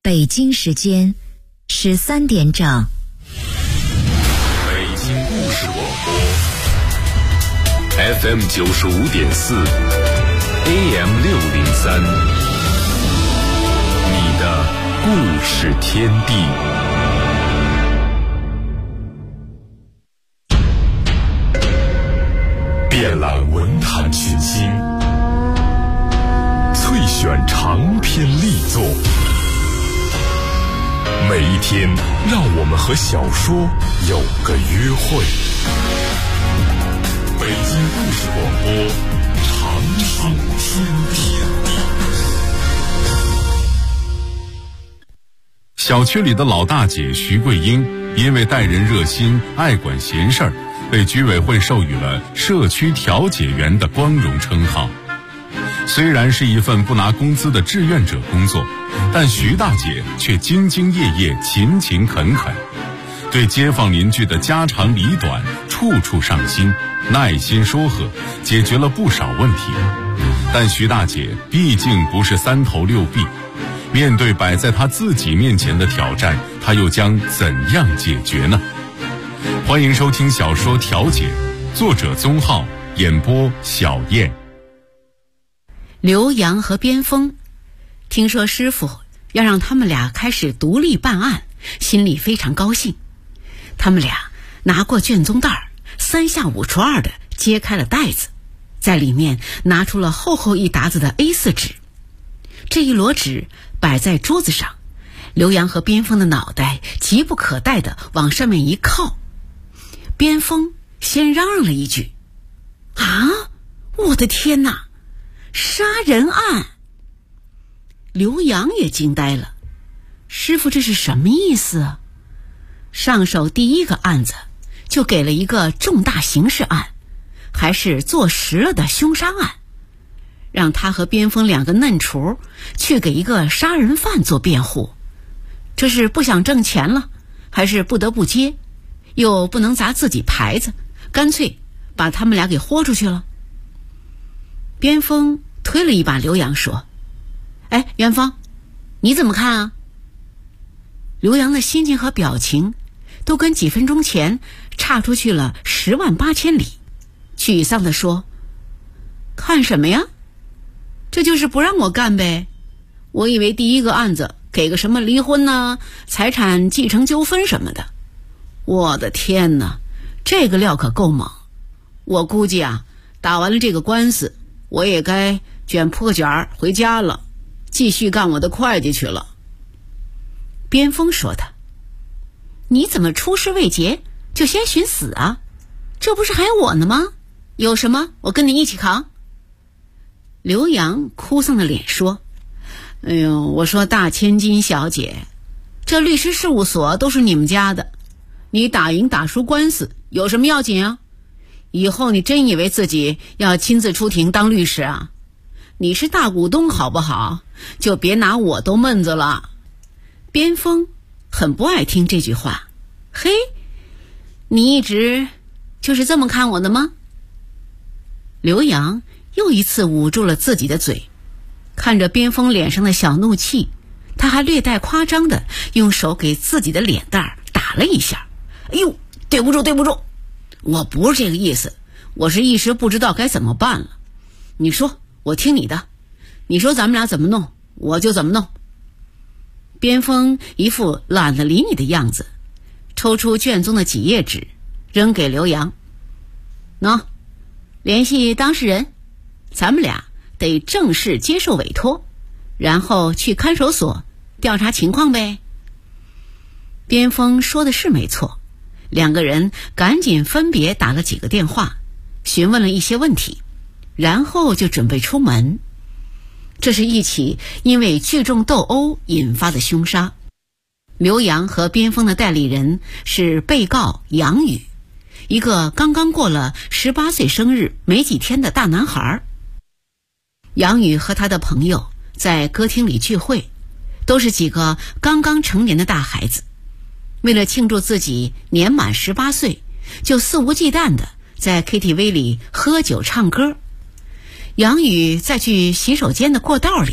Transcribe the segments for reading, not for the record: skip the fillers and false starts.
北京时间13点整。 北京故事广播 FM 95.4 AM 603，你的故事天地。遍览文坛群星，萃选长篇力作。每一天，让我们和小说有个约会。北京故事广播，长长天地。 小区里的老大姐徐桂英，因为待人热心、爱管闲事儿，被居委会授予了社区调解员的光荣称号。虽然是一份不拿工资的志愿者工作，但徐大姐却兢兢业业、勤勤恳恳，对街坊邻居的家长里短处处上心，耐心说和，解决了不少问题。但徐大姐毕竟不是三头六臂，面对摆在她自己面前的挑战，她又将怎样解决呢？欢迎收听小说《调解》，作者宗浩，演播小燕。 刘洋和边锋听说师傅要让他们俩开始独立办案，心里非常高兴。他们俩拿过卷宗袋，3下5除2的揭开了袋子，在里面拿出了厚厚一沓子的 A4 纸。这一摞纸摆在桌子上，刘洋和边锋的脑袋急不可待地往上面一靠。边锋先嚷嚷了一句：啊，我的天哪，杀人案！刘洋也惊呆了，师傅这是什么意思啊？上手第一个案子就给了一个重大刑事案，还是坐实了的凶杀案，让他和边锋2个嫩雏去给一个杀人犯做辩护，这是不想挣钱了，还是不得不接，又不能砸自己牌子，干脆把他们俩给豁出去了。边锋推了一把刘洋说：哎，元芳，你怎么看啊？刘洋的心情和表情都跟几分钟前差出去了10万8千里，沮丧地说：看什么呀？这就是不让我干呗。我以为第一个案子给个什么离婚呢、财产继承纠纷什么的。我的天哪，这个料可够猛。我估计啊，打完了这个官司，我也该卷破卷回家了，继续干我的会计去了。边锋说的。你怎么出师未捷就先寻死啊？这不是还有我呢吗？有什么我跟你一起扛。刘洋哭丧的脸说：哎呦，我说大千金小姐，这律师事务所都是你们家的，你打赢打输官司有什么要紧啊？以后你真以为自己要亲自出庭当律师啊？你是大股东好不好？就别拿我兜闷子了。边锋很不爱听这句话。嘿，你一直就是这么看我的吗？刘洋又一次捂住了自己的嘴，看着边锋脸上的小怒气，他还略带夸张的用手给自己的脸蛋打了一下。哎呦，对不住，我不是这个意思，我是一时不知道该怎么办了。你说，我听你的，你说咱们俩怎么弄，我就怎么弄。边锋一副懒得理你的样子，抽出卷宗的几页纸扔给刘洋。喏，联系当事人，咱们俩得正式接受委托，然后去看守所调查情况呗。边锋说的是没错，2个人赶紧分别打了几个电话，询问了一些问题，然后就准备出门。这是一起因为聚众斗殴引发的凶杀。刘洋和边锋的代理人是被告杨宇，一个刚刚过了18岁生日没几天的大男孩。杨宇和他的朋友在歌厅里聚会，都是几个刚刚成年的大孩子，为了庆祝自己年满18岁，就肆无忌惮的在 KTV 里喝酒唱歌。杨宇在去洗手间的过道里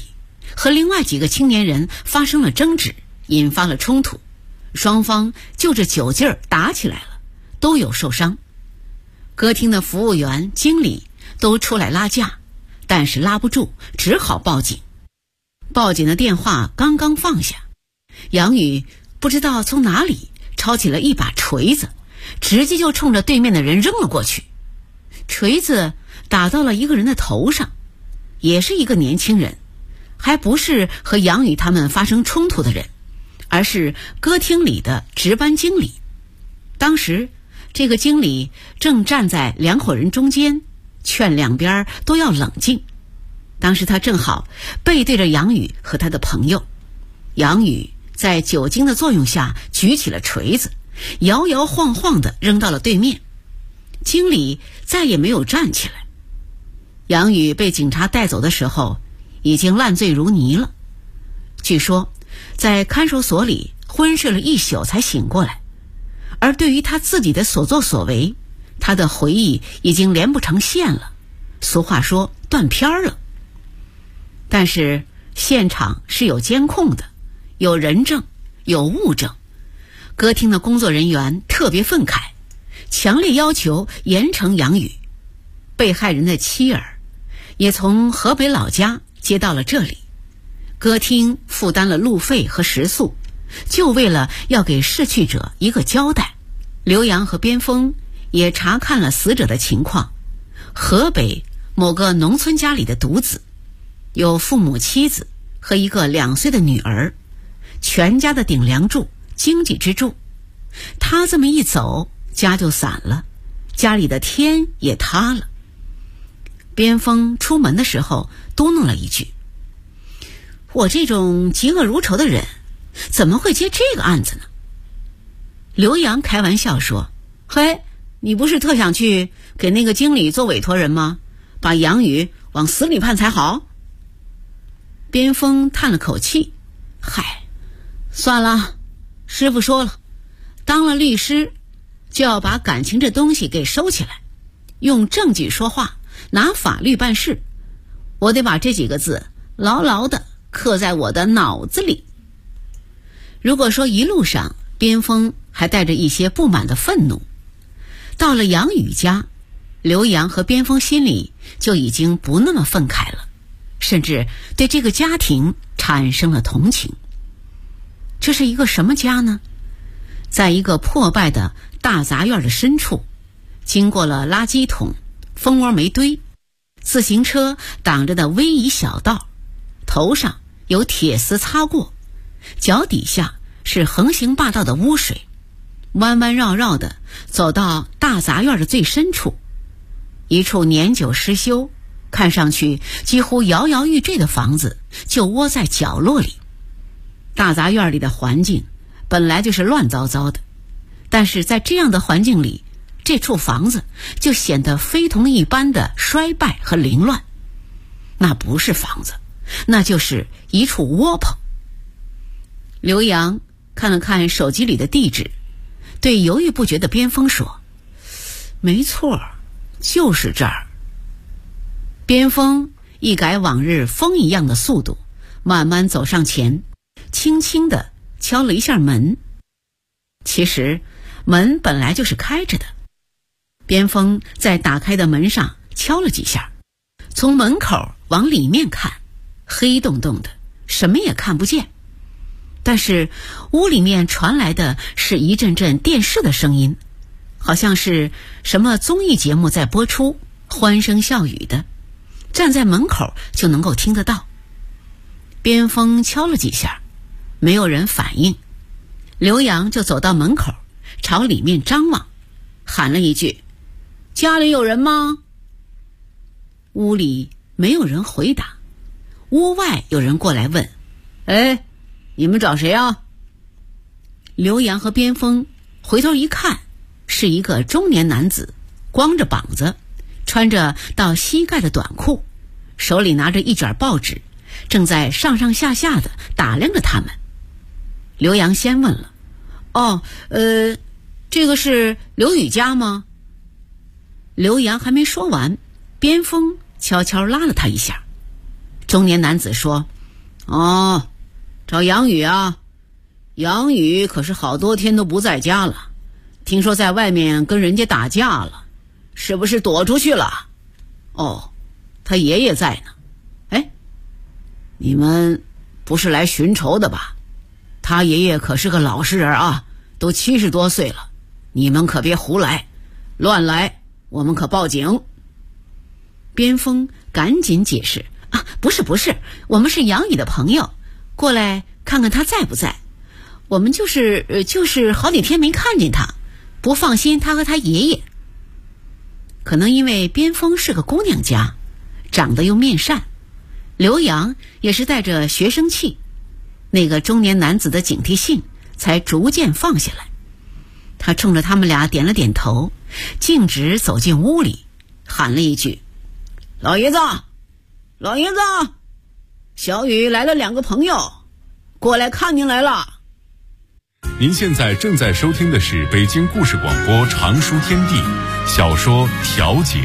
和另外几个青年人发生了争执，引发了冲突，双方就着酒劲儿打起来了，都有受伤。歌厅的服务员、经理都出来拉架，但是拉不住，只好报警。报警的电话刚刚放下，杨宇不知道从哪里抄起了一把锤子，直接就冲着对面的人扔了过去。锤子打到了一个人的头上，也是一个年轻人，还不是和杨宇他们发生冲突的人，而是歌厅里的值班经理。当时这个经理正站在两伙人中间，劝两边都要冷静。当时他正好背对着杨宇和他的朋友，杨宇在酒精的作用下举起了锤子，摇摇晃晃地扔到了对面。经理再也没有站起来。杨宇被警察带走的时候已经烂醉如泥了，据说在看守所里昏睡了一宿才醒过来。而对于他自己的所作所为，他的回忆已经连不成线了，俗话说断片了。但是现场是有监控的，有人证，有物证。歌厅的工作人员特别愤慨，强烈要求严惩杨宇。被害人的妻儿也从河北老家接到了这里，歌厅负担了路费和食宿，就为了要给逝去者一个交代。刘洋和边锋也查看了死者的情况，河北某个农村家里的独子，有父母、妻子和一个2岁的女儿，全家的顶梁柱、经济支柱。他这么一走，家就散了，家里的天也塌了。边锋出门的时候嘟囔了一句：我这种嫉恶如仇的人怎么会接这个案子呢？刘洋开玩笑说：嘿，你不是特想去给那个经理做委托人吗？把杨宇往死里判才好。边锋叹了口气：嗨，算了，师傅说了，当了律师就要把感情这东西给收起来，用证据说话，拿法律办事。我得把这几个字牢牢地刻在我的脑子里。如果说一路上边锋还带着一些不满的愤怒，到了杨宇家，刘洋和边锋心里就已经不那么愤慨了，甚至对这个家庭产生了同情。这是一个什么家呢？在一个破败的大杂院的深处，经过了垃圾桶、蜂窝煤堆、自行车挡着的逶迤小道，头上有铁丝擦过，脚底下是横行霸道的污水，弯弯绕绕的走到大杂院的最深处，一处年久失修，看上去几乎摇摇欲坠的房子就窝在角落里。大杂院里的环境本来就是乱糟糟的，但是在这样的环境里，这处房子就显得非同一般的衰败和凌乱。那不是房子，那就是一处窝棚。刘洋看了看手机里的地址，对犹豫不决的边锋说：没错，就是这儿。边锋一改往日风一样的速度，慢慢走上前，轻轻地敲了一下门。其实门本来就是开着的，边锋在打开的门上敲了几下，从门口往里面看，黑洞洞的，什么也看不见。但是屋里面传来的是一阵阵电视的声音，好像是什么综艺节目在播出，欢声笑语的，站在门口就能够听得到。边锋敲了几下，没有人反应，刘洋就走到门口，朝里面张望，喊了一句：家里有人吗？屋里没有人回答，屋外有人过来问：哎，你们找谁啊？刘洋和边锋回头一看，是一个中年男子，光着膀子，穿着到膝盖的短裤，手里拿着一卷报纸，正在上上下下的打量着他们。刘洋先问了：这个是刘宇家吗？刘洋还没说完，边锋悄悄拉了他一下。中年男子说： 哦，找杨宇啊？杨宇可是好多天都不在家了，听说在外面跟人家打架了，是不是躲出去了？哦，他爷爷在呢。哎，你们不是来寻仇的吧？他爷爷可是个老实人啊，都70多岁了，你们可别胡来，乱来我们可报警。边锋赶紧解释啊，不是，我们是杨宇的朋友，过来看看他在不在。我们就是好几天没看见他，不放心他和他爷爷。可能因为边锋是个姑娘家，长得又面善，刘洋也是带着学生气，那个中年男子的警惕性才逐渐放下来。他冲着他们俩点了点头，径直走进屋里，喊了一句：老爷子，小雨来了2个朋友，过来看您来了。 您现在正在收听的是北京故事广播长书天地小说《调解》。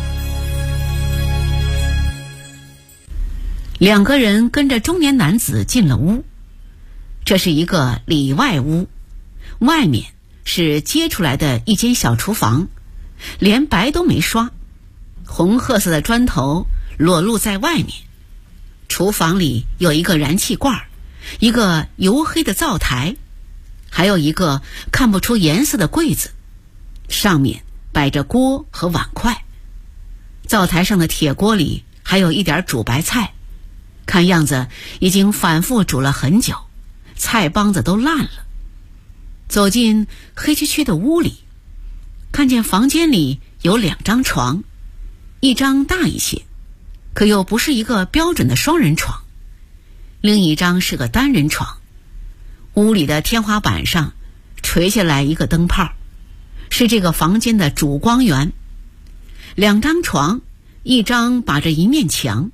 2个人跟着中年男子进了屋，这是一个里外屋，外面是接出来的一间小厨房，连白都没刷，红褐色的砖头裸露在外面。厨房里有一个燃气罐，一个黝黑的灶台，还有一个看不出颜色的柜子，上面摆着锅和碗筷。灶台上的铁锅里还有一点煮白菜，看样子已经反复煮了很久，菜帮子都烂了。走进黑黢黢的屋里，看见房间里有2张床，一张大一些，可又不是一个标准的双人床，另一张是个单人床。屋里的天花板上垂下来一个灯泡，是这个房间的主光源。2张床，一张把着一面墙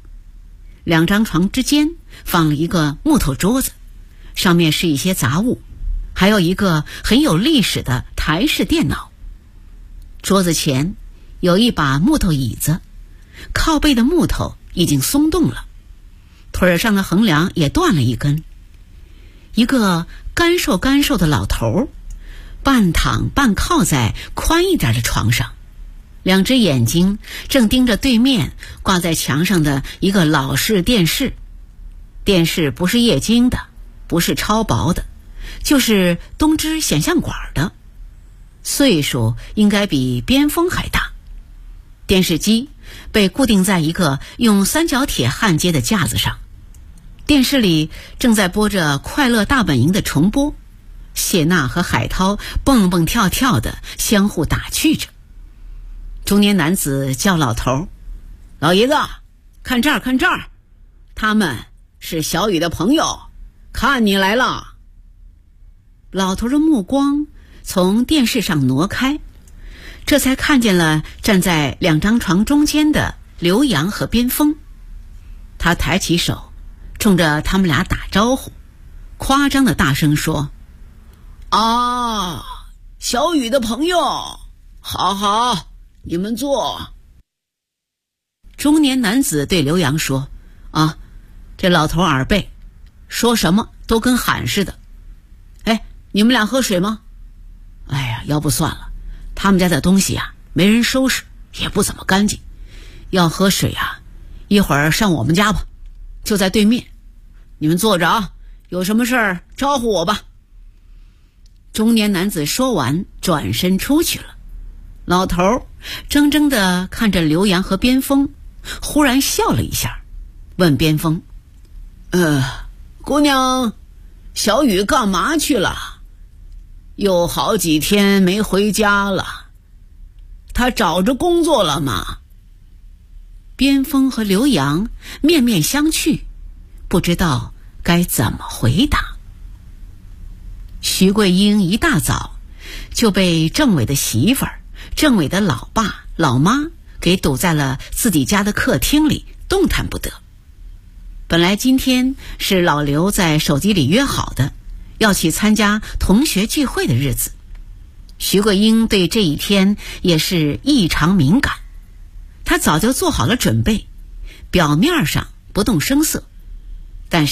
，2张床之间放了一个木头桌子，上面是一些杂物，还有一个很有历史的台式电脑。桌子前有一把木头椅子，靠背的木头已经松动了，腿上的横梁也断了一根。一个干瘦的老头半躺半靠在宽一点的床上，2只眼睛正盯着对面挂在墙上的一个老式电视。电视不是液晶的，不是超薄的，就是东芝显像管的，岁数应该比边锋还大。电视机被固定在一个用3角铁焊接的架子上，电视里正在播着《快乐大本营》的重播，谢娜和海涛蹦蹦跳跳的相互打趣着。中年男子叫老头：老爷子，看这儿，他们是小雨的朋友，看你来了。老头的目光从电视上挪开，这才看见了站在2张床中间的刘洋和边锋。他抬起手冲着他们俩打招呼，夸张的大声说：啊，小雨的朋友，好，你们坐。中年男子对刘洋说：啊，这老头耳背，说什么都跟喊似的。哎，你们俩喝水吗？哎呀，要不算了，他们家的东西啊没人收拾，也不怎么干净，要喝水啊一会儿上我们家吧，就在对面。你们坐着啊，有什么事儿招呼我吧。中年男子说完转身出去了。老头怔怔地看着刘洋和边锋，忽然笑了一下，问边锋：姑娘，小雨干嘛去了？有好几天没回家了，他找着工作了吗？边锋和刘洋面面相觑，不知道该怎么回答。徐桂英一大早就被政委的媳妇儿、政委的老爸老妈给堵在了自己家的客厅里，动弹不得。本来今天是老刘在手机里约好的要去参加同学聚会的日子，徐桂英对这一天也是异常敏感，她早就做好了准备，表面上不动声色，但是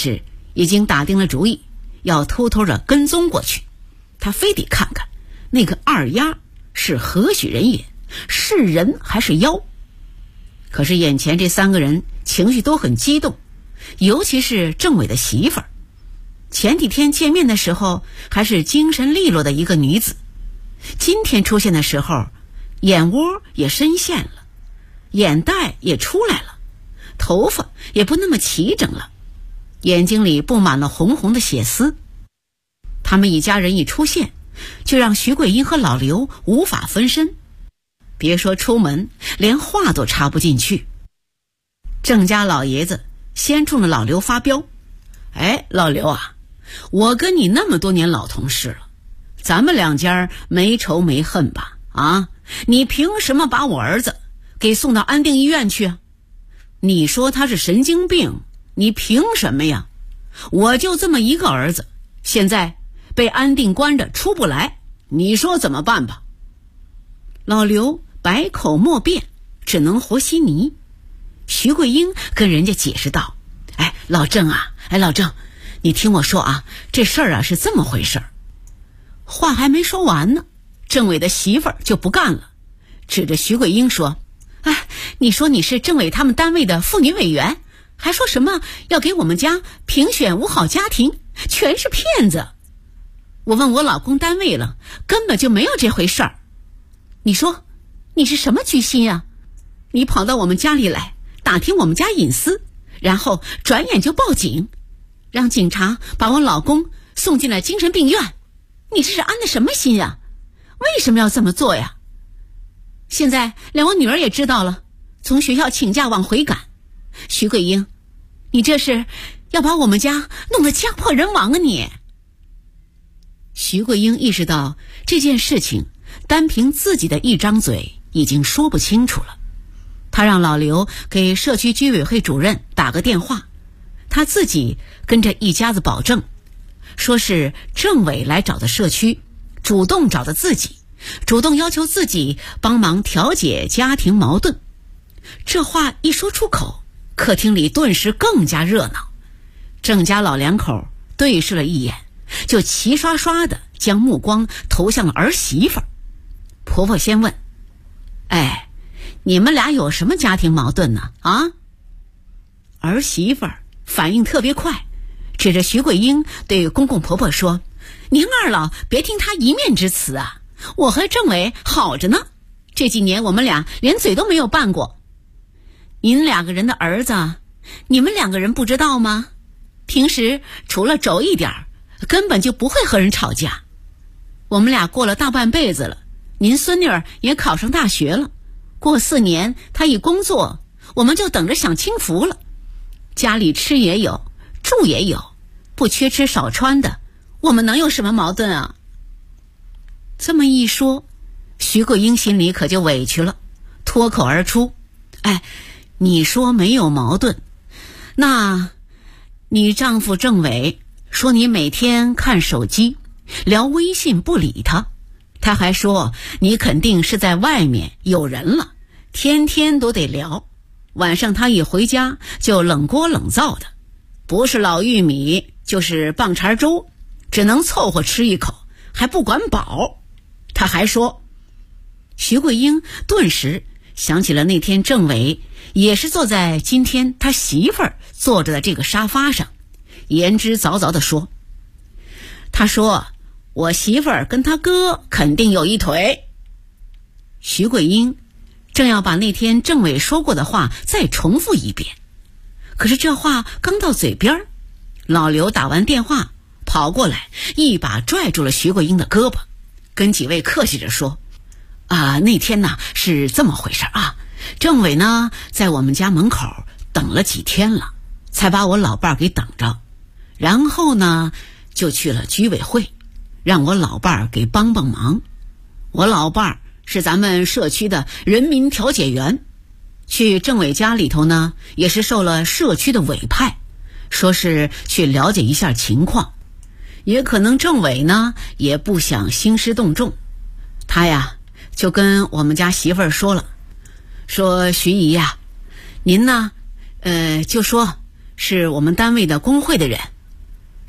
已经打定了主意，要偷偷的跟踪过去。他非得看看那个二丫是何许人也，是人还是妖。可是眼前这3个人情绪都很激动，尤其是政委的媳妇儿。前几天见面的时候还是精神利落的一个女子，今天出现的时候，眼窝也深陷了，眼袋也出来了，头发也不那么齐整了，眼睛里布满了红红的血丝。他们一家人一出现，就让徐桂英和老刘无法分身，别说出门，连话都插不进去。郑家老爷子先冲着老刘发飙：哎，老刘啊，我跟你那么多年老同事了，咱们2家没仇没恨吧？啊，你凭什么把我儿子给送到安定医院去啊？你说他是神经病，你凭什么呀？我就这么一个儿子，现在被安定关着出不来，你说怎么办吧？老刘百口莫辩，只能和稀泥。徐桂英跟人家解释道：哎，老郑啊，老郑，你听我说啊，这事儿啊是这么回事儿。话还没说完呢，政委的媳妇儿就不干了，指着徐桂英说：哎，你说你是政委他们单位的妇女委员，还说什么要给我们家评选5好家庭，全是骗子。我问我老公单位了，根本就没有这回事儿。你说你是什么居心啊？你跑到我们家里来打听我们家隐私，然后转眼就报警，让警察把我老公送进了精神病院，你这是安的什么心呀？为什么要这么做呀？现在连我女儿也知道了，从学校请假往回赶。徐桂英，你这是要把我们家弄得家破人亡啊你！徐桂英意识到这件事情单凭自己的一张嘴已经说不清楚了，她让老刘给社区居委会主任打个电话，她自己跟着一家子保证，说是政委来找的社区，主动找的自己，主动要求自己帮忙调解家庭矛盾。这话一说出口，客厅里顿时更加热闹。郑家老2口对视了一眼，就齐刷刷的将目光投向了儿媳妇儿。婆婆先问：哎，你们俩有什么家庭矛盾呢？啊？儿媳妇儿反应特别快，指着徐桂英对公公婆婆说：您二老别听他一面之词啊，我和政委好着呢，这几年我们俩连嘴都没有拌过。您2个人的儿子，你们2个人不知道吗？平时除了轴一点，根本就不会和人吵架。我们俩过了大半辈子了，您孙女儿也考上大学了，过4年她一工作，我们就等着享清福了。家里吃也有，住也有，不缺吃少穿的，我们能有什么矛盾啊？这么一说，徐桂英心里可就委屈了，脱口而出：哎，你说没有矛盾，那你丈夫政委说你每天看手机聊微信不理他，他还说你肯定是在外面有人了，天天都得聊，晚上他一回家就冷锅冷灶的，不是老玉米就是棒碴粥，只能凑合吃一口，还不管饱。他还说，徐桂英顿时想起了那天政委也是坐在今天他媳妇儿坐着的这个沙发上，言之凿凿地说：他说我媳妇儿跟他哥肯定有一腿。徐桂英正要把那天政委说过的话再重复一遍，可是这话刚到嘴边，老刘打完电话跑过来，一把拽住了徐桂英的胳膊，跟几位客气着说：那天呢是这么回事啊，政委呢在我们家门口等了几天了，才把我老伴儿给等着，然后呢就去了居委会，让我老伴儿给帮帮忙。我老伴儿是咱们社区的人民调解员，去政委家里头呢也是受了社区的委派，说是去了解一下情况，也可能政委呢也不想兴师动众，他呀就跟我们家媳妇儿说了，说徐姨呀，您呢就说是我们单位的工会的人，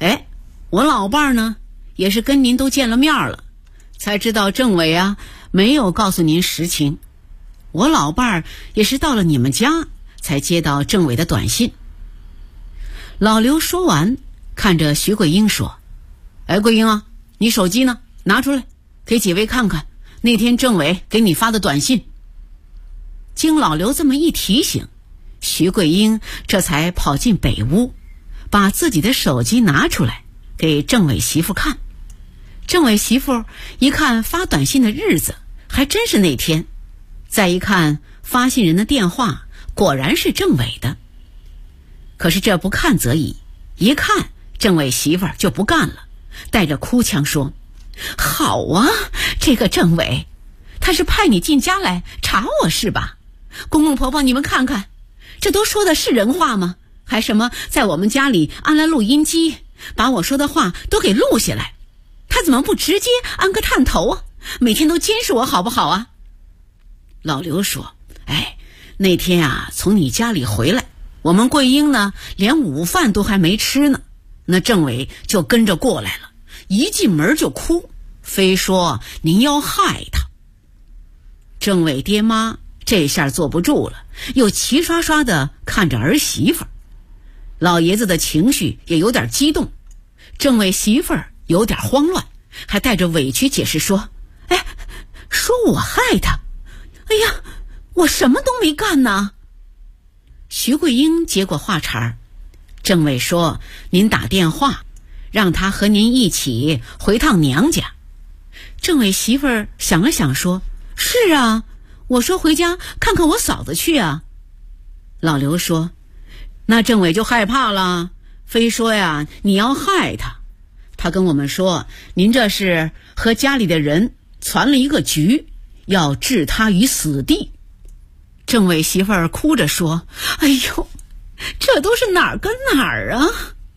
我老伴儿呢也是跟您都见了面了，才知道政委啊没有告诉您实情。我老伴儿也是到了你们家才接到政委的短信。老刘说完，看着徐桂英说：桂英啊，你手机呢？拿出来给几位看看那天政委给你发的短信。经老刘这么一提醒，徐桂英这才跑进北屋，把自己的手机拿出来给政委媳妇看。政委媳妇一看发短信的日子还真是那天，再一看发信人的电话果然是政委的。可是这不看则已，一看政委媳妇就不干了，带着哭腔说：好啊，这个政委他是派你进家来查我是吧？公公婆婆你们看看，这都说的是人话吗？还什么在我们家里安了录音机，把我说的话都给录下来，他怎么不直接安个探头啊？每天都监视我好不好啊？老刘说：那天啊从你家里回来，我们桂英呢连午饭都还没吃呢，那政委就跟着过来了，一进门就哭，非说您要害他。政委爹妈这下坐不住了，又齐刷刷地看着儿媳妇儿。老爷子的情绪也有点激动，政委媳妇儿有点慌乱，还带着委屈解释说：说我害他，我什么都没干呢。徐桂英接过话茬，政委说您打电话让他和您一起回趟娘家。政委媳妇儿想了想说：是啊，我说回家看看我嫂子去啊。老刘说：那政委就害怕了，非说呀你要害他。他跟我们说您这是和家里的人攒了一个局，要置他于死地。政委媳妇儿哭着说：这都是哪儿跟哪儿啊？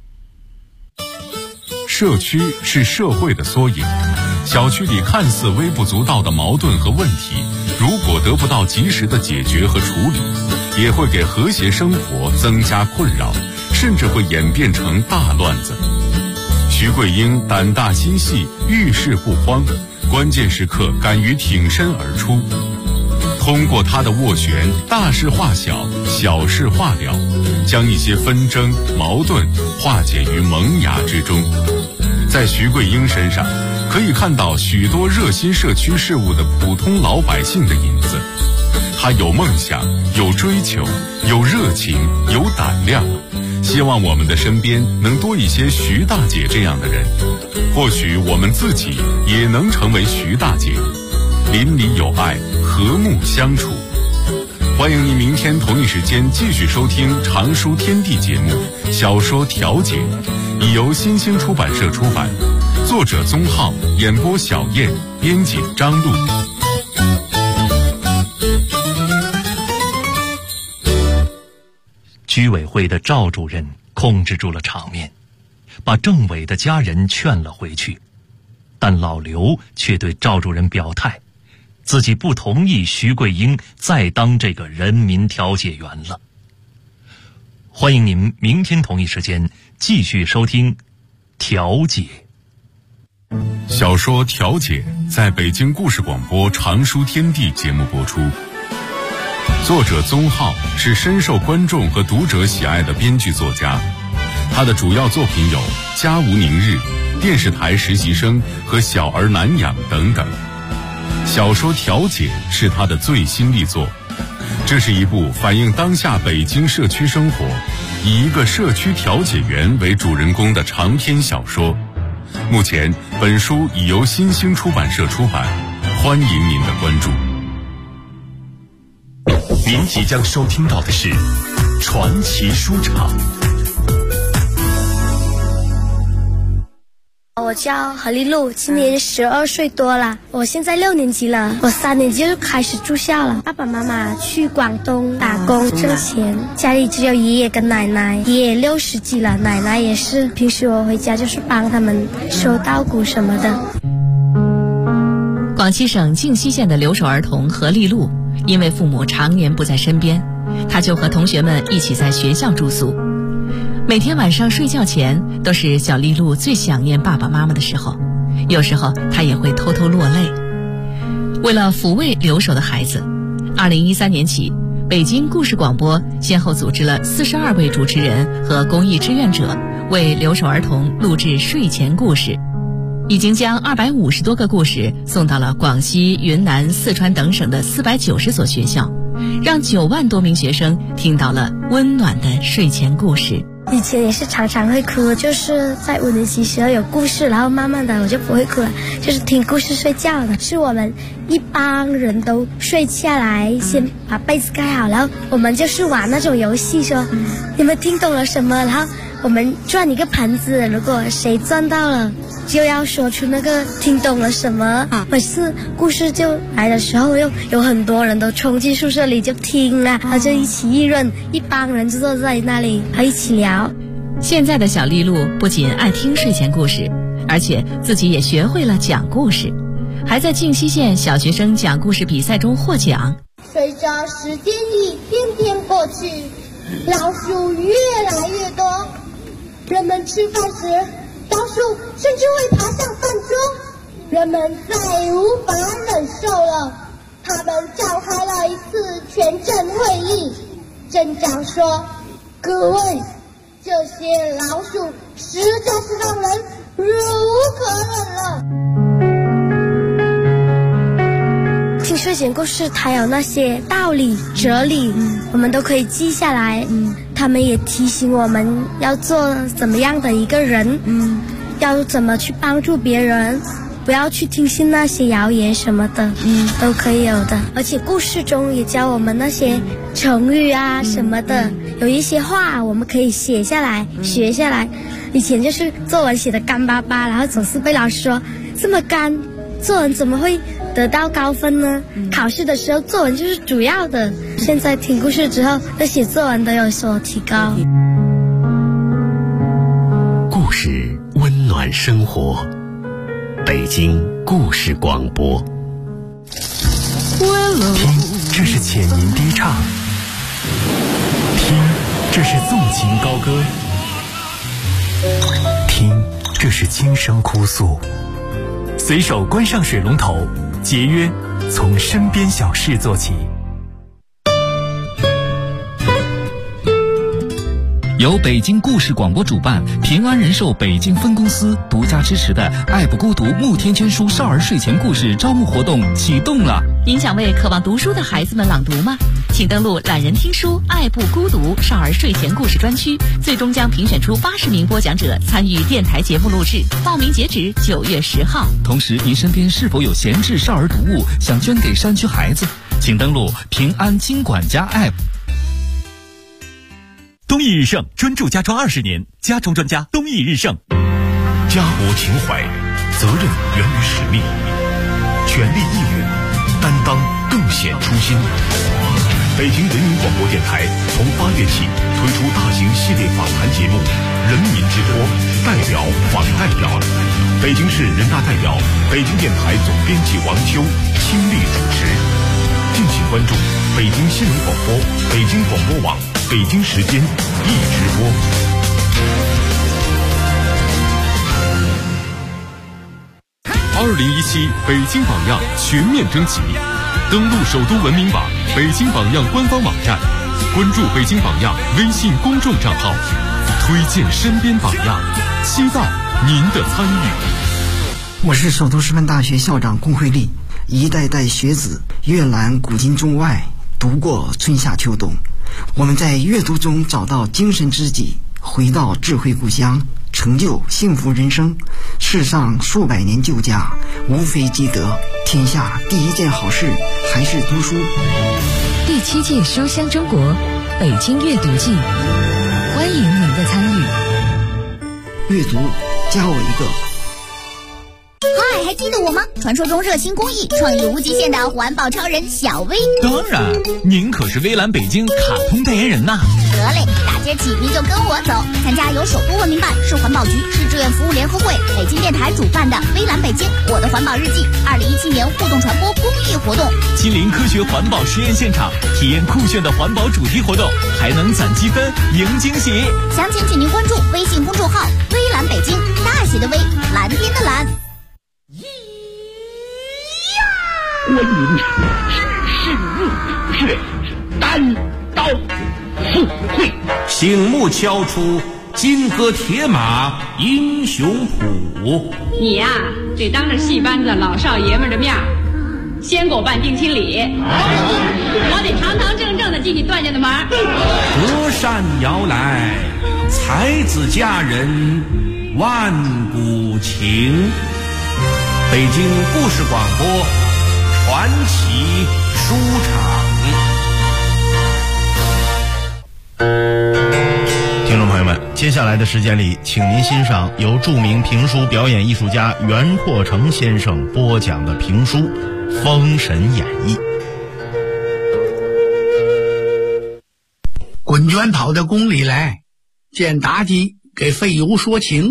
社区是社会的缩影，小区里看似微不足道的矛盾和问题，如果得不到及时的解决和处理，也会给和谐生活增加困扰，甚至会演变成大乱子。徐桂英胆大心细，遇事不慌，关键时刻敢于挺身而出。通过他的斡旋，大事化小，小事化了，将一些纷争矛盾化解于萌芽之中。在徐桂英身上可以看到许多热心社区事务的普通老百姓的影子。他有梦想，有追求，有热情，有胆量，希望我们的身边能多一些徐大姐这样的人，或许我们自己也能成为徐大姐，邻里有爱，和睦相处。欢迎您明天同一时间继续收听常书天地节目《小说调解》，已由新兴出版社出版，作者宗浩，演播小燕，编辑张璐。 居委会的赵主任控制住了场面，把政委的家人劝了回去，但老刘却对赵主任表态，自己不同意徐桂英再当这个人民调解员了。欢迎您明天同一时间继续收听调解。 小说《调解》在北京故事广播常书天地节目播出。作者宗浩是深受观众和读者喜爱的编剧作家，他的主要作品有《家无宁日》、电视台实习生和小儿难养等等。小说《调解》是他的最新力作，这是一部反映当下北京社区生活，以一个社区调解员为主人公的长篇小说。目前本书已由新兴出版社出版，欢迎您的关注。 您即将收听到的是传奇书场。 我叫何丽露，今年12岁多了，我现在6年级了，我3年级就开始住校了。爸爸妈妈去广东打工挣钱，家里只有爷爷跟奶奶，爷爷60几了，奶奶也是，平时我回家就是帮他们收稻谷什么的。 广西省靖西县的留守儿童何丽露，因为父母常年不在身边，她就和同学们一起在学校住宿。 每天晚上睡觉前都是小丽露最想念爸爸妈妈的时候，有时候她也会偷偷落泪。为了抚慰留守的孩子，2013年起，北京故事广播先后组织了42位主持人和公益志愿者为留守儿童录制睡前故事，已经将250多个故事送到了广西、云南、四川等省的490所学校，让9万多名学生听到了温暖的睡前故事。 以前也是常常会哭，就是在5年级时候有故事，然后慢慢的我就不会哭了，就是听故事睡觉的。是我们一帮人都睡下来，先把被子盖好，然后我们就是玩那种游戏，说你们听懂了什么，然后我们转一个盘子，如果谁转到了就要说出那个听懂了什么。每次故事就来的时候，又有很多人都冲进宿舍里就听啊，然后就一起议论，一帮人就坐在那里还一起聊。 现在的小丽露不仅爱听睡前故事，而且自己也学会了讲故事，还在靖西县小学生讲故事比赛中获奖。 随着时间一天天过去，老鼠越来越多，人们吃饭时老鼠甚至会爬上饭桌，人们再无法忍受了，他们召开了一次全镇会议。镇长说：“各位，这些老鼠实在是让人忍无可忍了。” 听睡前故事，它有那些道理、哲理，我们都可以记下来。他们也提醒我们要做怎么样的一个人，要怎么去帮助别人，不要去听信那些谣言什么的，都可以有的。而且故事中也教我们那些成语啊什么的，有一些话我们可以写下来、学下来。以前就是作文写的干巴巴，然后总是被老师说这么干，作文怎么会得到高分呢？考试的时候作文就是主要的。现在听故事之后，对写作文都有所提高。 故事温暖生活，北京故事广播。 听，这是浅吟低唱；听，这是纵情高歌；听，这是轻声哭诉。随手关上水龙头，节约，从身边小事做起。 由北京故事广播主办，平安人寿北京分公司独家支持的爱不孤独慕天娟书少儿睡前故事招募活动启动了。 您想为渴望读书的孩子们朗读吗？请登录懒人听书爱不孤独少儿睡前故事专区，最终将评选出80名播讲者参与电台节目录制，报名截止9月10号。 同时，您身边是否有闲置少儿读物想捐给山区孩子？请登录平安金管家 App。 东易日盛专注家装20年，家装专家东易日盛。家国情怀，责任源于使命，全力以赴，担当更显初心。北京人民广播电台从8月起推出大型系列访谈节目《人民之播》，代表访代表。北京市人大代表、北京电台总编辑王秋倾力主持。敬请关注北京新闻广播、北京广播网、北京时间易直播。 2017北京榜样全面征集，登录首都文明网、北京榜样官方网站，关注北京榜样微信公众账号，推荐身边榜样，期待您的参与。 我是首都师范大学校长龚慧丽，一代代学子阅览古今中外，读过春夏秋冬，我们在阅读中找到精神知己，回到智慧故乡，成就幸福人生。世上数百年旧家，无非积德，天下第一件好事还是读书。 第7届书香中国北京阅读季，欢迎您的参与。 阅读加我一个。 嗨，还记得我吗？传说中热心公益、创意无极限的环保超人小薇。 当然，您可是微蓝北京卡通代言人呐。 嘞，大街起您就跟我走，参加由首都文明办、市环保局、市志愿服务联合会、北京电台主办的微蓝北京我的环保日记2017年互动传播公益活动， 亲临科学环保实验现场，体验酷炫的环保主题活动，还能攒积分赢惊喜。 详情请您关注微信公众号微蓝北京，大写的微，蓝天的蓝。 观音只是入血，单刀赴会， 醒目敲出金戈铁马英雄谱。 你呀，得当着戏班子老少爷们的面先给我办定亲礼，我得堂堂正正的进你段家的门。 隔山遥来，才子佳人万古情。北京故事广播传奇书场。 听众朋友们，接下来的时间里，请您欣赏由著名评书表演艺术家袁阔成先生播讲的评书《封神演义》。 滚娟跑到宫里来，见妲己给费油说情，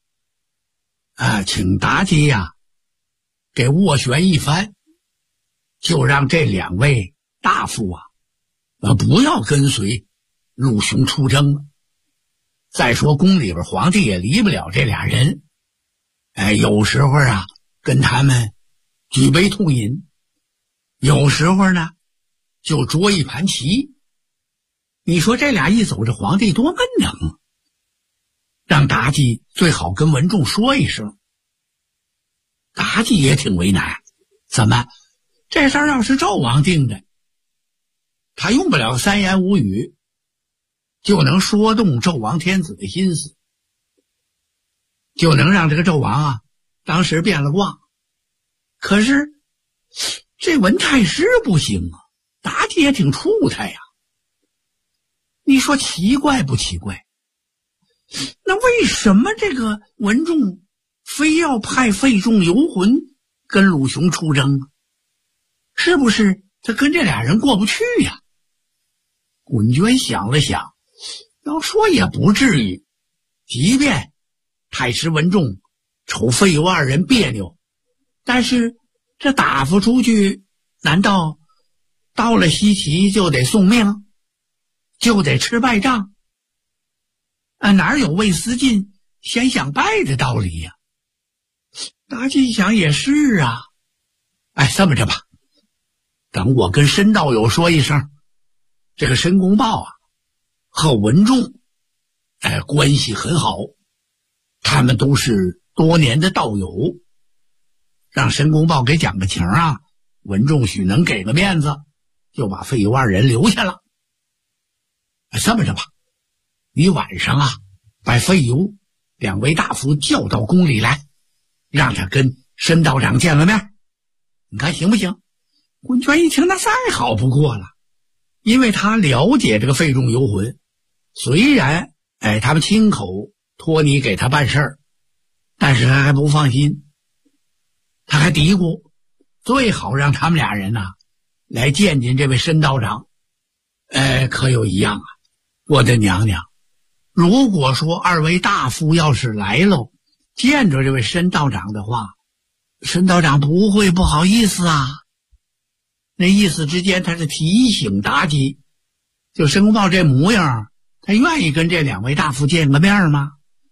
请妲己呀给斡旋一番，就让这两位大夫不要跟随陆雄出征了。再说宫里边皇帝也离不了这俩人，有时候跟他们举杯痛饮，有时候呢就捉一盘棋。你说这俩一走，这皇帝多闷腾啊！让妲己最好跟文仲说一声。妲己也挺为难，怎么这事儿要是纣王定的，他用不了三言五语就能说动纣王天子的心思，就能让这个纣王当时变了卦。可是这文太师不行啊，妲己也挺怵他呀。你说奇怪不奇怪？那为什么这个文仲非要派费仲游魂跟鲁雄出征？是不是他跟这俩人过不去呀？滚娟想了想，要说也不至于，即便太师文仲瞅费尤二人别扭，但是这打发出去，难道到了西岐就得送命，就得吃败仗？哪有魏思进先想败的道理呀？妲己想也是啊。这么着吧，等我跟申道友说一声，这个申公豹和文仲关系很好，他们都是多年的道友，让申公豹给讲个情文仲许能给个面子，就把费尤二人留下了。这么着吧，你晚上把费尤两位大夫叫到宫里来，让他跟申道长见个面，你看行不行？滚娟一听，那再好不过了，因为他了解这个费仲游魂，虽然他们亲口托你给他办事儿，但是他还不放心，他还嘀咕最好让他们俩人来见见这位申道长。可有一样我的娘娘，如果说二位大夫要是来喽，见着这位申道长的话，申道长不会不好意思那意思之间他是提醒妲己，就申公豹这模样，他愿意跟这两位大夫见个面吗？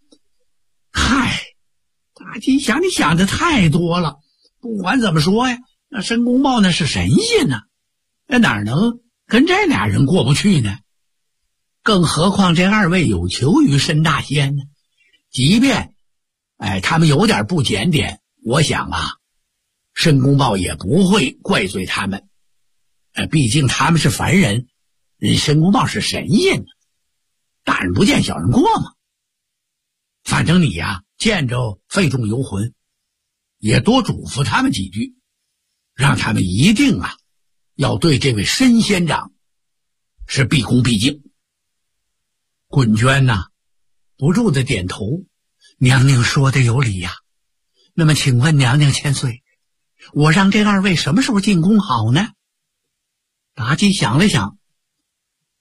妲己想，你想的太多了。不管怎么说呀，那申公豹那是神仙那哪能跟这俩人过不去呢？更何况这二位有求于申大仙呢，即便他们有点不检点，我想申公豹也不会怪罪他们。毕竟他们是凡人，申公豹是神仙，大人不见小人过嘛。反正你见着费仲游魂，也多嘱咐他们几句，让他们一定要对这位申仙长是毕恭毕敬。滚娟不住的点头，娘娘说的有理那么请问娘娘千岁，我让这二位什么时候进宫好呢？妲己想了想，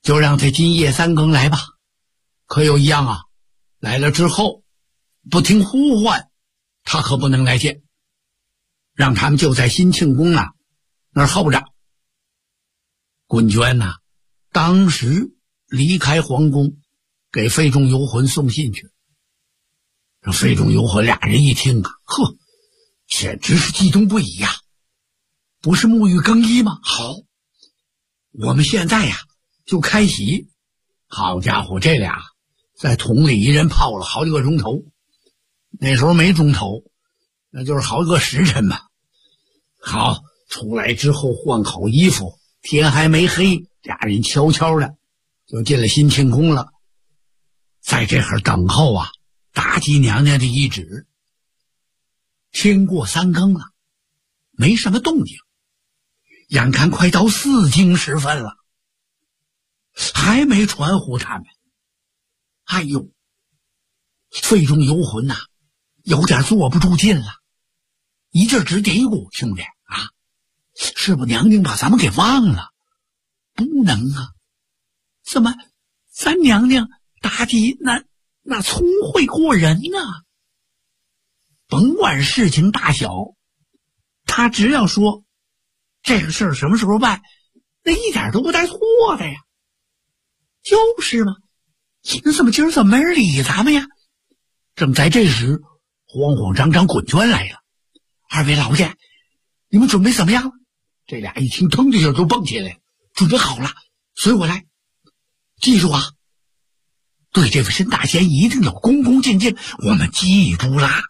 就让他今夜3更来吧。可有一样啊，来了之后不听呼唤，他可不能来见，让他们就在新庆宫啊那儿候着。滚娟呐，当时离开皇宫，给费仲游魂送信去。这费仲游魂俩人一听啊，呵，简直是激动不已呀！不是沐浴更衣吗？好，我们现在呀就开洗。好家伙，这俩在桶里一人泡了好几个钟头，那时候没钟头，那就是好几个时辰吧。好，出来之后换好衣服，天还没黑，俩人悄悄的就进了新庆宫了。在这会儿等候啊，妲己娘娘的懿旨。天过3更了，没什么动静，眼看快到4更时分了，还没传呼他们。哎呦，费仲游魂呐，有点坐不住劲了，一阵直嘀咕：兄弟啊，是不娘娘把咱们给忘了？不能啊，怎么咱娘娘妲己那聪慧过人呢？甭管事情大小，他只要说这个事儿什么时候办，那一点都不带错的呀。就是嘛，今儿怎么没人理咱们呀？正在这时，慌慌张张滚娟来了。二位老爷，你们准备怎么样了？这俩一听，腾的一下就蹦起来，准备好了，随我来。记住啊，对这位申大仙一定要恭恭敬敬，我们记住啦。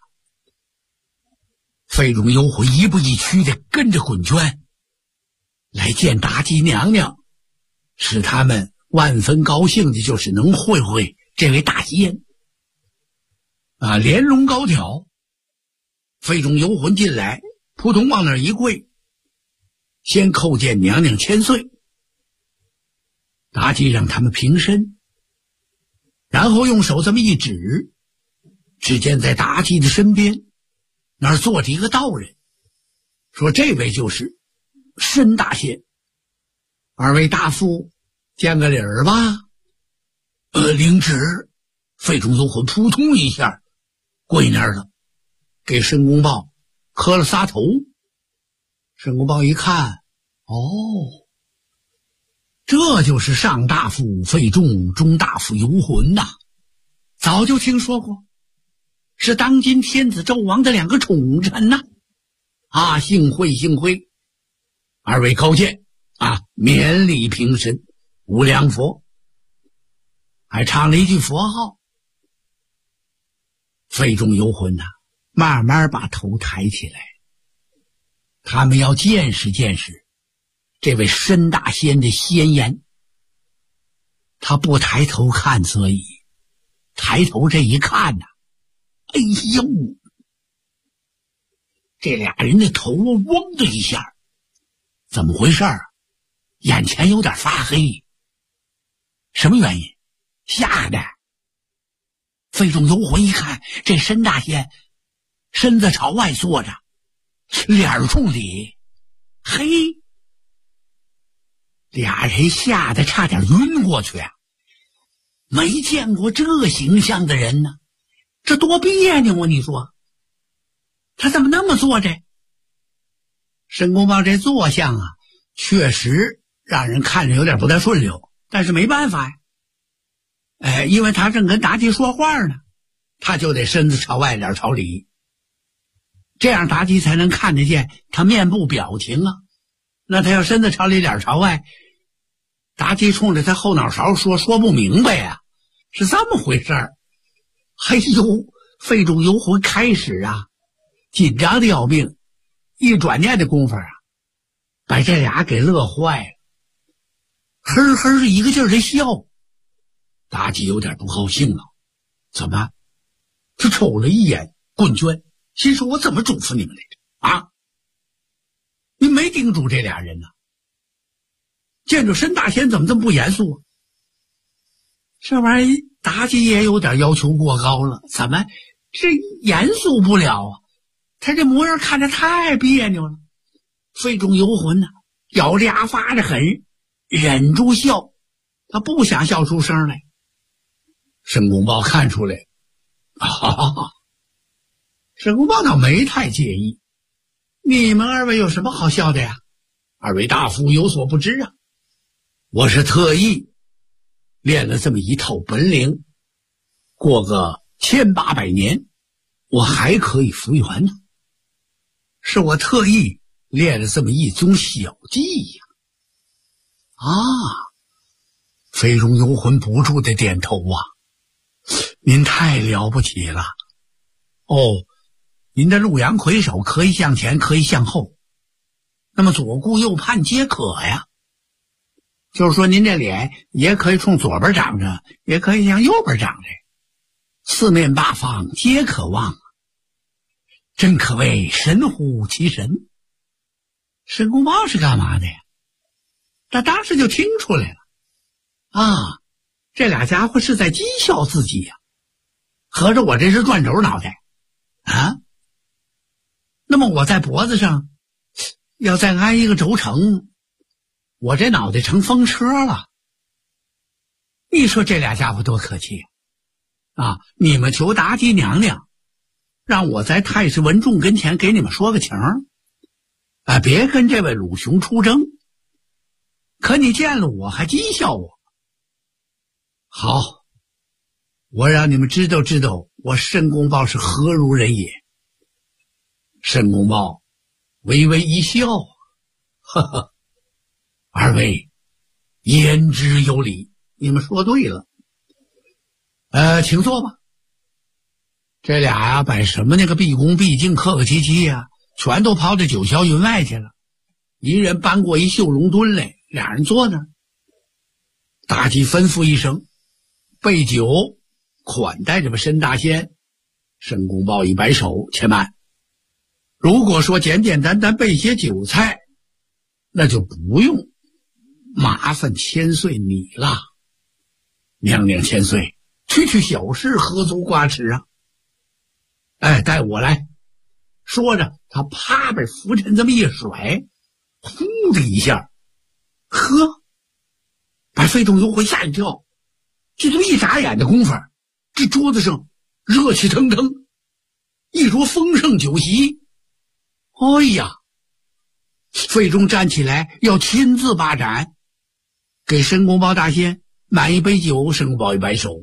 费仲游魂一步一趋的跟着滚娟来见妲己娘娘，使他们万分高兴的就是能会会这位大仙啊，连龙高挑。费仲游魂进来，扑通往那儿一跪，先叩见娘娘千岁。妲己让他们平身，然后用手这么一指，只见在妲己的身边那儿坐着一个道人，说这位就是申大仙，二位大夫见个礼儿吧。领旨。费仲游魂扑通一下跪那儿了，给申公豹磕了仨头。申公豹一看，哦，这就是上大夫费仲，中大夫游魂呐，早就听说过，是当今天子纣王的2个宠臣呐。啊，幸会幸会，二位高见啊，免礼平身，无量佛。还唱了一句佛号。费仲游魂呐，慢慢把头抬起来，他们要见识见识这位申大仙的仙颜。他不抬头看则已，抬头这一看呐，哎呦，这俩人的头嗡的一下，怎么回事啊？眼前有点发黑，什么原因？吓的。费仲游魂一看，这申大仙身子朝外坐着，脸冲里，嘿，俩人吓得差点晕过去啊！没见过这形象的人呢，这多别扭啊！你说他怎么那么坐着？申公豹这坐相啊，确实让人看着有点不太顺溜，但是没办法呀。因为他正跟妲己说话呢，他就得身子朝外，脸朝里，这样妲己才能看得见他面部表情啊。那他要身子朝里，脸朝外，妲己冲着他后脑勺说不明白呀，是这么回事儿。哎呦，费仲游魂开始啊紧张的要命，一转念的功夫啊，把这俩给乐坏了，呵呵是一个劲儿的笑。妲己有点不高兴了，怎么？他瞅了一眼滚娟，心说我怎么嘱咐你们来着啊？你没叮嘱这俩人呢？见着申大仙怎么这么不严肃啊？这玩意儿妲己也有点要求过高了，怎么这严肃不了啊？他这模样看着太别扭了。费仲游魂呢，咬着牙发着狠，忍住笑。 他不想笑出声来。申公豹看出来，申公豹倒没太介意。你们二位有什么好笑的呀？二位大夫有所不知啊，我是特意练了这么一套本领，过个1800年，我还可以复原呢。是我特意练了这么一种小技呀。飞中游魂不住的点头啊，您太了不起了。您的陆阳魁首可以向前，可以向后，那么左顾右盼皆可呀。就是说您这脸也可以冲左边长着，也可以向右边长着，四面八方皆可望，真可谓神乎其神。申公豹是干嘛的呀？他当时就听出来了这俩家伙是在讥笑自己呀，合着我这是转轴脑袋啊。那么我在脖子上要再安一个轴承，我这脑袋成风车了。你说这俩家伙多可气你们求妲己娘娘让我在太师文仲跟前给你们说个情别跟这位鲁雄出征，可你见了我还讥笑我。好，我让你们知道知道我申公豹是何如人也。申公豹微微一笑，二位言之有理，你们说对了。请坐吧。这俩把什么那个毕恭毕敬客客气气全都抛到九霄云外去了。一人搬过一绣龙墩来，俩人坐那儿。妲己吩咐一声，备酒款待这个申大仙。申公豹一摆手，且慢，如果说简简单单备些酒菜，那就不用麻烦千岁你了。娘娘千岁，区小事，何足挂齿啊。带我来。说着他啪把拂尘这么一甩，呼的一下，把费仲游魂吓一跳。就这么一眨眼的功夫，这桌子上热气腾腾，一桌丰盛酒席。费仲站起来要亲自把盏，给申公豹大仙满一杯酒。申公豹一摆手，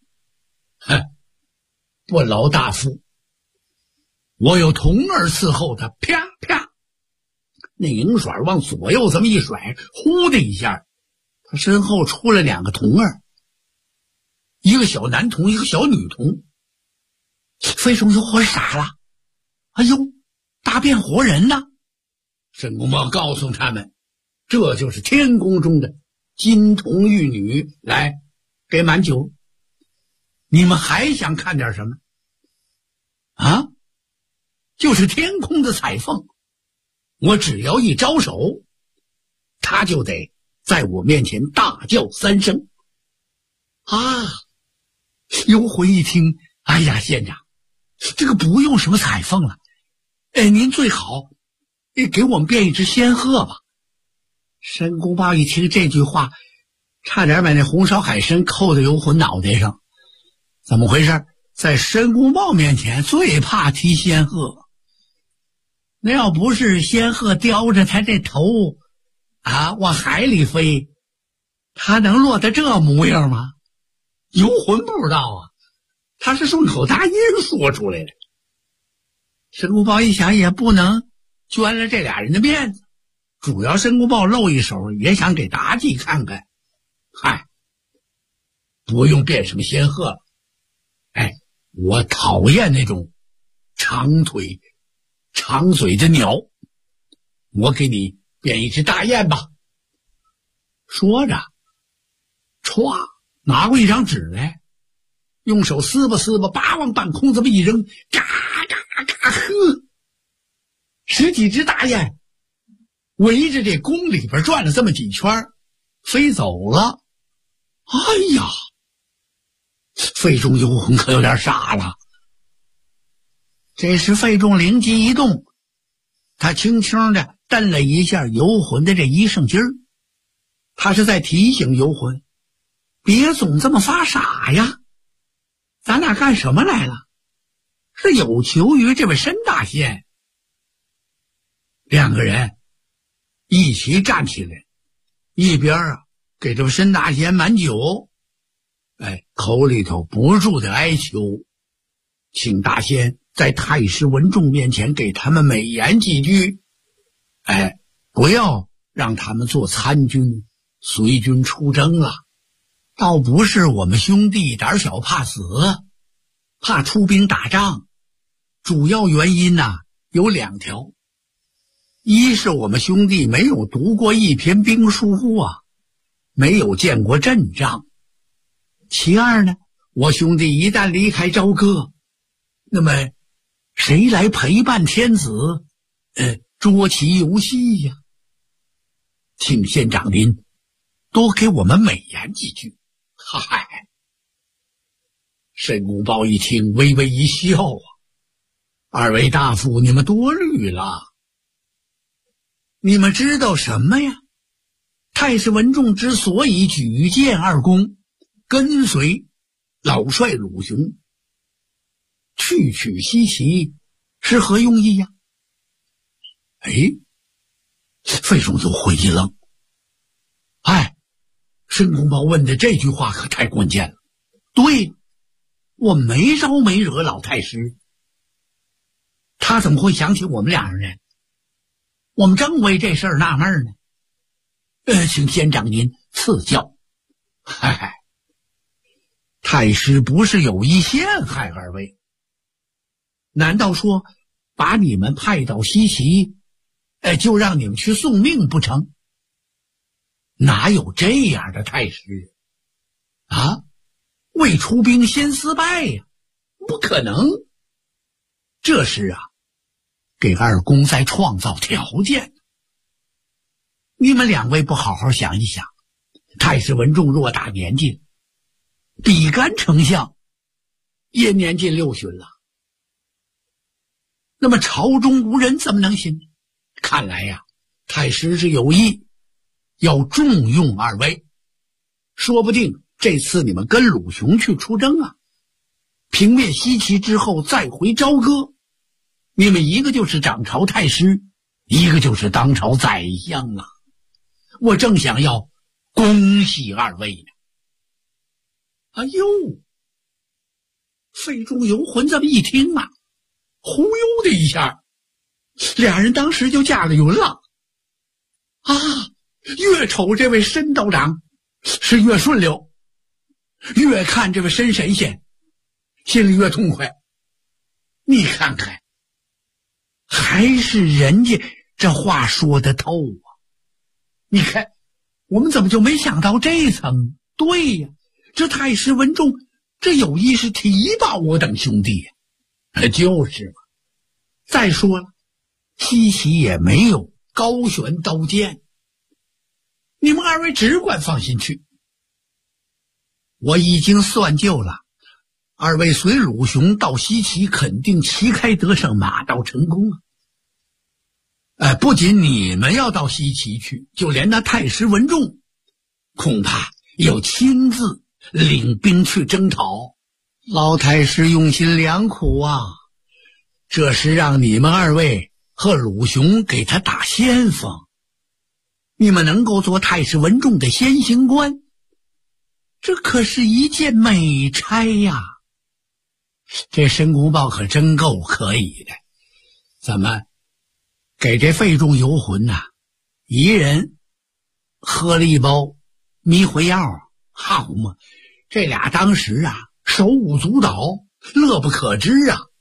不劳大夫，我有童儿伺候他。啪啪，那银甩往左右这么一甩，呼的一下，他身后出来两个童儿，一个小男童，一个小女童。费仲游魂傻了，大变活人呢。申公豹告诉他们，这就是天宫中的金童玉女。来，给满酒。你们还想看点什么就是天空的彩凤，我只要一招手，他就得在我面前大叫3声。游魂一听，县长，这个不用什么彩凤了，您最好给我们变一只仙鹤吧。申公豹一听这句话，差点把那红烧海参扣在游魂脑袋上。怎么回事？在申公豹面前最怕提仙鹤。那要不是仙鹤叼着他这头往海里飞，他能落得这模样吗？游魂不知道他是顺口答应说出来的。申公豹一想，也不能捐了这俩人的面子，主要申公豹露一手，也想给妲己看看。不用变什么仙鹤了，我讨厌那种长腿长嘴的鸟，我给你变一只大雁吧。说着，歘，拿过一张纸来，用手撕吧撕吧，叭往半空这么一扔，嘎嘎嘎，十几只大雁围着这宫里边转了这么几圈，飞走了。费仲游魂可有点傻了。这时费仲灵机一动，他轻轻地蹬了一下游魂的这衣裳襟儿，他是在提醒游魂， 别总这么发傻呀！咱俩干什么来了？是有求于这位申大仙。两个人一起站起来，一边给这位申大仙满酒，口里头不住的哀求，请大仙在太师文仲面前给他们美言几句，不要让他们做参军随军出征了。倒不是我们兄弟胆小怕死，怕出兵打仗，主要原因有2条。一是我们兄弟没有读过一篇兵书没有见过阵仗。其二呢，我兄弟一旦离开朝歌，那么谁来陪伴天子捉棋游戏呀？请县长您多给我们美言几句。嗨，申公豹一听微微一笑二位大夫你们多虑了。你们知道什么呀？太师文仲之所以举荐二公跟随老帅鲁雄去取西岐是何用意呀？费仲就会一愣。申公豹问的这句话可太关键了。对，我没招没惹老太师，他怎么会想起我们俩人呢？我们正为这事儿纳闷呢。请县长您赐教。太师不是有意陷害二位，难道说把你们派到西岐就让你们去送命不成？哪有这样的太师未出兵先失败呀，不可能。这是给二公在创造条件。你们2位不好好想一想，太师文仲偌大年纪，比干丞相也年近60了，那么朝中无人怎么能行？看来太师是有意要重用二位，说不定这次你们跟鲁雄去出征平灭西岐之后再回朝歌，你们一个就是掌朝太师，一个就是当朝宰相我正想要恭喜二位呢。费仲游魂这么一听忽悠的一下，俩人当时就架了云了越瞅这位申道长是越顺溜，越看这位申神仙心里越痛快。你看看，还是人家这话说得透你看我们怎么就没想到这一层？对呀，这太师文仲这有意是提拔我等兄弟就是嘛。再说了，西岐也没有高悬刀剑，你们二位只管放心去。我已经算旧了，二位随鲁雄到西岐，肯定旗开得胜，马到成功不仅你们要到西岐去，就连那太师文仲恐怕要亲自领兵去征讨。老太师用心良苦这是让你们二位和鲁雄给他打先锋，你们能够做太师文仲的先行官，这可是一件美差呀。这申公豹可真够可以的，怎么给这费仲游魂一人喝了一包迷魂药，好嘛，这俩当时手舞足蹈，乐不可支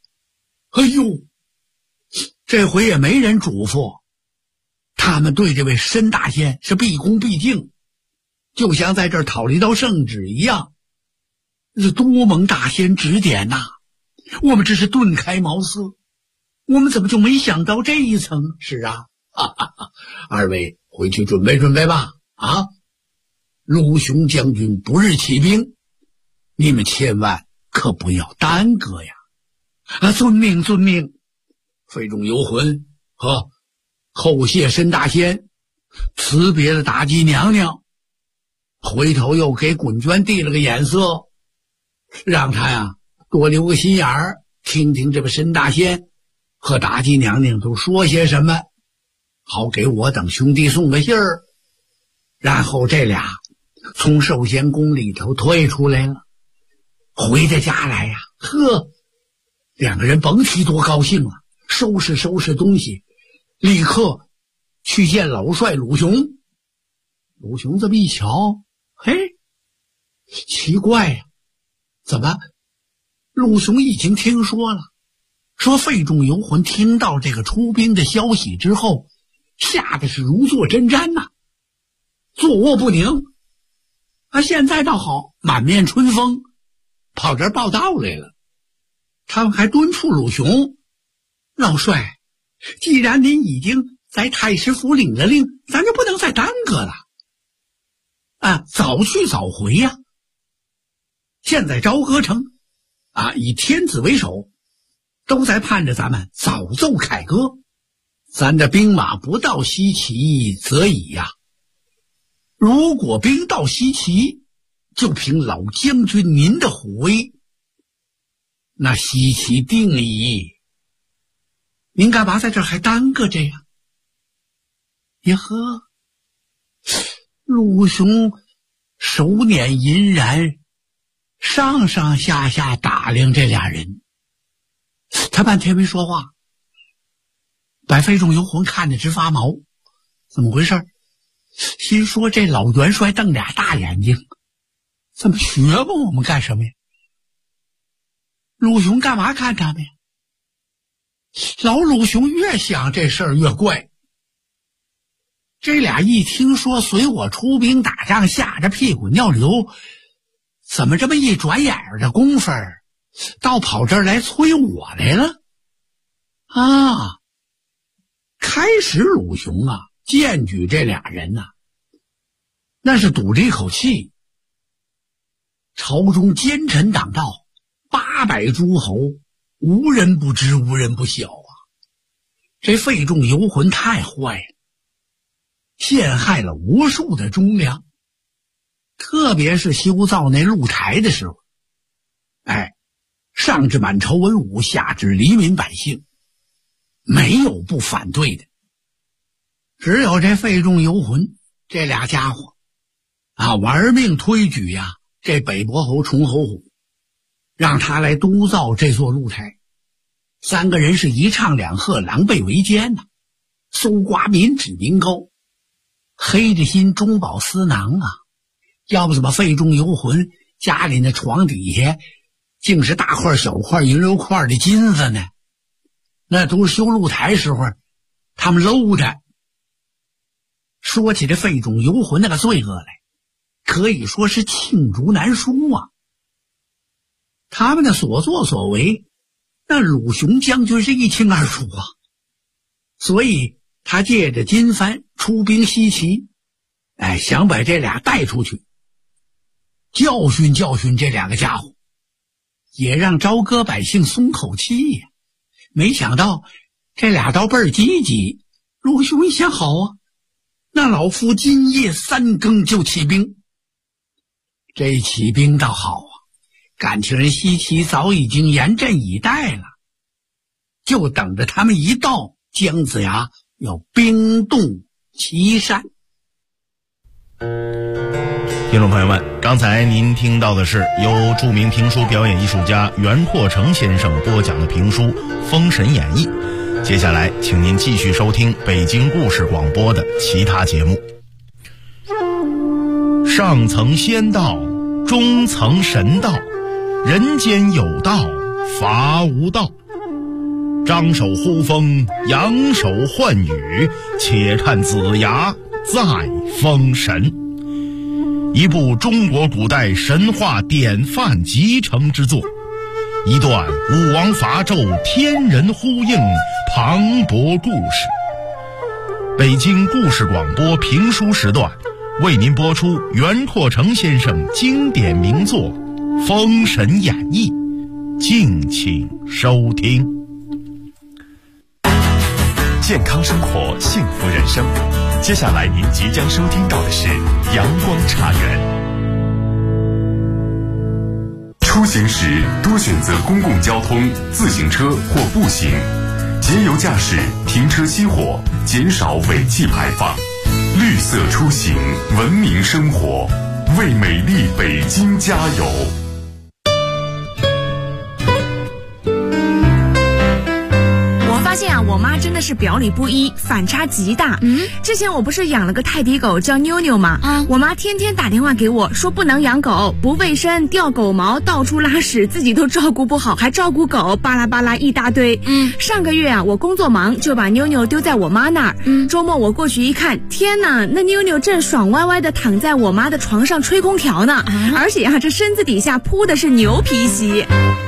这回也没人嘱咐，他们对这位申大仙是毕恭毕敬，就像在这儿讨了一道圣旨一样。是多蒙大仙指点我们只是顿开茅塞，我们怎么就没想到这一层？是二位回去准备准备吧鲁雄将军不日起兵，你们千万可不要耽搁呀。遵命遵命。费仲游魂后谢申大仙，辞别了妲己娘娘， 回头又给滚娟递了个眼色，让他呀多留个心眼儿，听听这个申大仙和妲己娘娘都说些什么，好给我等兄弟送个信儿。然后这俩从寿仙宫里头退出来了，回到家来呀，两个人甭提多高兴了，收拾东西，立刻去见老帅鲁雄。鲁雄这么一瞧，嘿，奇怪呀，怎么鲁雄已经听说了，说费仲游魂听到这个出兵的消息之后，吓得是如坐针毡呐，坐卧不宁。现在倒好，满面春风，跑这儿报道来了。他们还敦促鲁雄，老帅，既然您已经在太师府领了令，咱就不能再耽搁了早去早回呀。现在朝歌城以天子为首，都在盼着咱们早奏凯歌，咱的兵马不到西岐则已呀。如果兵到西岐，就凭老将军您的虎威，那西岐定矣。您干嘛在这儿还耽搁着呀？呀呵，鲁雄手捻银髯，上上下下打量这俩人，他半天没说话，把费仲游魂看得直发毛。怎么回事？心说这老元帅瞪俩大眼睛，怎么学吧我们干什么呀？鲁雄干嘛看他们呀？老鲁雄越想这事儿越怪。这俩一听说随我出兵打仗，吓着屁股尿流，怎么这么一转眼的功夫倒跑这儿来催我来了开始鲁雄荐举这俩人那是赌着一口气。朝中奸臣党道800诸侯，无人不知无人不晓这费仲游魂太坏了，陷害了无数的忠良，特别是修造那露台的时候，上至满朝文武，下至黎民百姓，没有不反对的。只有这费仲游魂这俩家伙玩命推举这北伯侯崇侯虎，让他来督造这座露台。3个人是一唱两和，狼狈为奸搜刮民脂民膏，黑着心中饱私囊要不怎么费仲游魂家里那床底下竟是大块小块银镂块的金子呢？那都是修露台时候他们搂着。说起这费仲游魂那个罪恶来，可以说是罄竹难书他们的所作所为，那鲁雄将军是一清二楚所以他借着金帆出兵西岐，想把这俩带出去，教训教训这两个家伙，也让朝歌百姓松口气呀。没想到这俩倒倍儿积极。鲁雄一想，好那老夫今夜3更就起兵。这起兵倒好感情人西岐早已经严阵以待了，就等着他们一到，姜子牙要兵动岐山。 听众朋友们，刚才您听到的是由著名评书表演艺术家袁阔成先生播讲的评书《封神演义》。接下来请您继续收听北京故事广播的其他节目。上层仙道，中层神道，人间有道，伐无道。张手呼风，扬手唤雨，且看子牙在封神。一部中国古代神话典范集成之作，一段武王伐纣天人呼应磅礴故事。北京故事广播评书时段为您播出袁阔成先生经典名作《封神演义》，敬请收听。 健康生活，幸福人生。 接下来您即将收听到的是阳光茶园。 出行时多选择公共交通、自行车或步行，节油驾驶，停车熄火，减少尾气排放。绿色出行，文明生活，为美丽北京加油！ 发现啊，我妈真的是表里不一，反差极大。之前我不是养了个泰迪狗叫妞妞吗？我妈天天打电话给我说不能养狗，不卫生，掉狗毛，到处拉屎，自己都照顾不好，还照顾狗，巴拉巴拉一大堆。上个月啊，我工作忙，就把妞妞丢在我妈那儿。周末我过去一看，天哪，那妞妞正爽歪歪的躺在我妈的床上吹空调呢，而且啊，这身子底下铺的是牛皮席。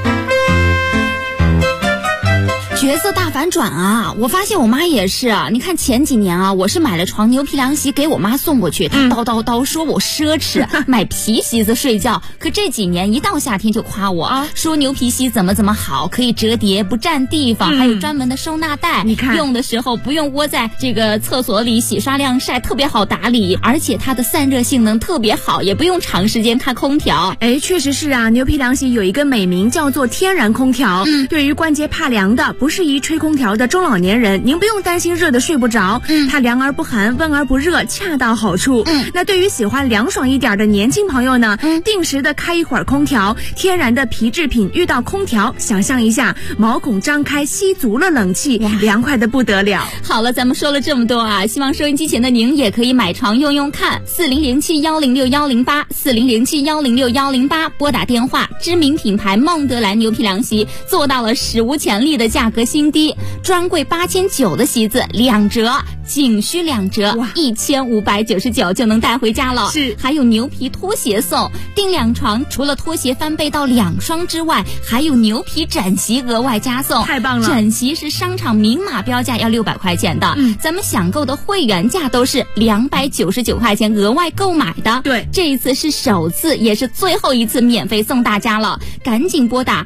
角色大反转啊！我发现我妈也是啊。你看前几年啊，我是买了床牛皮凉席给我妈送过去，她叨说我奢侈，买皮席子睡觉。可这几年一到夏天就夸我说牛皮席怎么好，可以折叠，不占地方，还有专门的收纳袋。你看用的时候不用窝在这个厕所里洗刷晾晒，特别好打理，而且它的散热性能特别好，也不用长时间开空调。 确实是啊，牛皮凉席有一个美名叫做天然空调。对于关节怕凉的，不适宜吹空调的中老年人，您不用担心热的睡不着。它凉而不寒，温而不热，恰到好处。那对于喜欢凉爽一点的年轻朋友呢，定时的开一会儿空调，天然的皮制品遇到空调，想象一下，毛孔张开，吸足了冷气，凉快的不得了。 好了，咱们说了这么多啊，希望收音机前的您也可以买床用用看。4007106108，4007106108，拨打电话，知名品牌孟德兰牛皮凉席做到了史无前例的价格新低，专柜8900的席子2折，仅需2折，1599就能带回家了。 是， 还有牛皮拖鞋送，订2床除了拖鞋翻倍到2双之外，还有牛皮枕席额外加送。 太棒了！ 枕席是商场明码标价要600块钱的，咱们享购的会员价都是299块钱额外购买的。 对， 这一次是首次，也是最后一次免费送大家了，赶紧拨打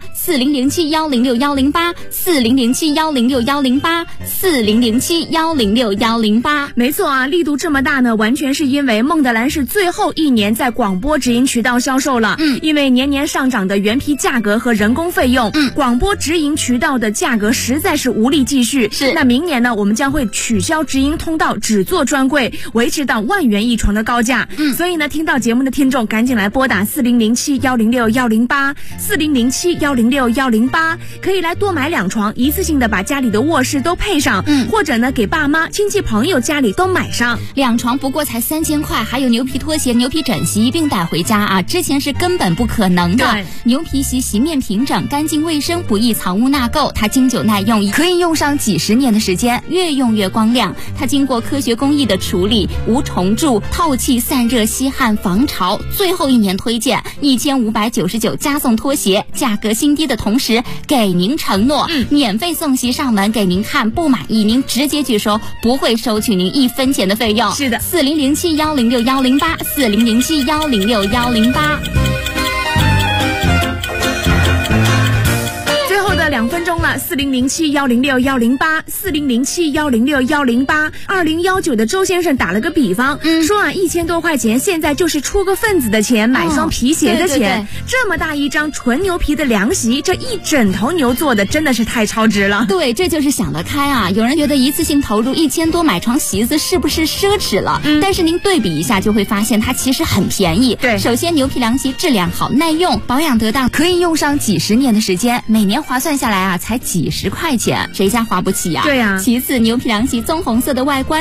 4007106108，4007106108，4007106108。 没错啊，力度这么大呢，完全是因为孟德兰是最后一年在广播直营渠道销售了。因为年年上涨的原皮价格和人工费用，广播直营渠道的价格实在是无力继续。 是， 那明年呢，我们将会取消直营通道，只做专柜，维持到10000元一床的高价。所以呢，听到节目的听众赶紧来拨打4007106108，4007106108，可以来多买2床，一次性的把家里的卧室都配上，或者呢给爸妈、亲戚朋友家里都买上。 2床不过才3000块，还有牛皮拖鞋、牛皮枕席一并带回家啊！之前是根本不可能的。牛皮席席面平整、干净卫生，不易藏污纳垢，它经久耐用，可以用上几十年的时间，越用越光亮。它经过科学工艺的处理，无虫蛀、透气、散热、吸汗、防潮。最后1年推荐1599加送拖鞋，价格新低的同时，给您承诺免费送席上门给您看，不满意您直接拒收，不会收取您1分钱的费用。 是的 ，4007106108，4007106108。 最后的2分钟了，4007106108，4007106108。2019的周先生打了个比方，说啊，1000多块钱现在就是出个份子的钱，买双皮鞋的钱。这么大一张纯牛皮的凉席，这一整头牛做的真的是太超值了。 对，这就是想得开啊！有人觉得一次性投入1000多买床席子是不是奢侈了？但是您对比一下就会发现它其实很便宜。 对， 首先牛皮凉席质量好、耐用、保养得当，可以用上几十年的时间，每年划算下来啊才几十块钱，谁家花不起呀？ 对呀。 其次，牛皮凉席棕红色的外观